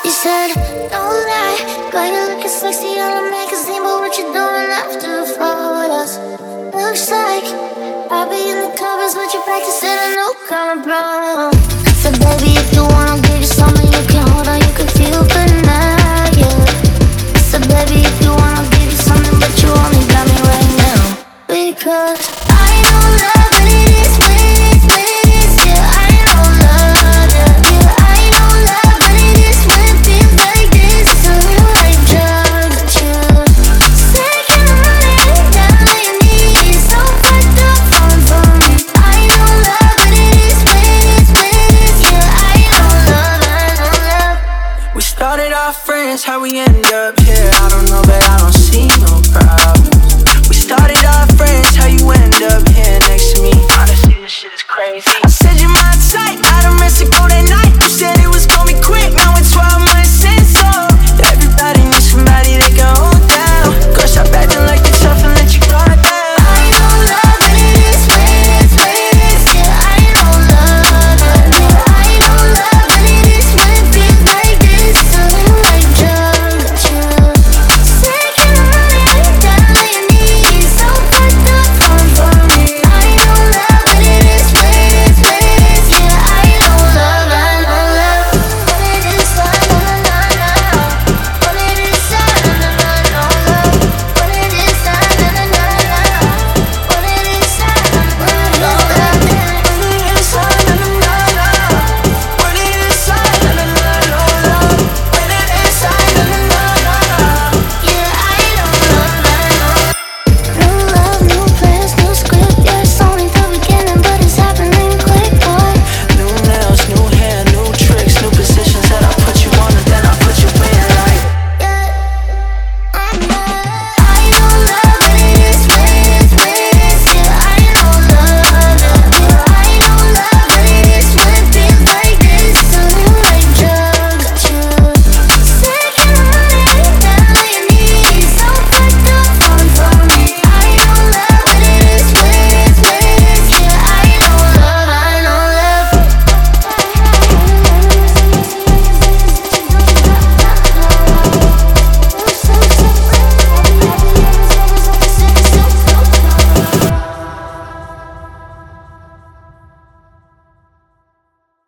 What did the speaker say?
You said, don't lie, girl, you're looking sexy on a magazine, but what you doing after photos? Looks like I'll be in the covers, but you practicing a no comment, bro. So baby, if you wanna, I'll give you something you can hold on, you can feel good now, yeah. So baby, if you wanna, I'll give you something, but you only got me right now. Because I know love what it is, what it is, what it is, yeah. I know love, yeah. I know love what it is when it feels like this. So you like drugs, yeah. Second running down on your knees, so fucked up from me. I know love what it is, what it is, what it is, yeah. I know love, I know love. We started off friends, how we end up here, I don't know, but I don't see no problem. We started off friends, how you end up here next to me. Honestly, this shit is crazy. I said you're my type, out of Mexico that night.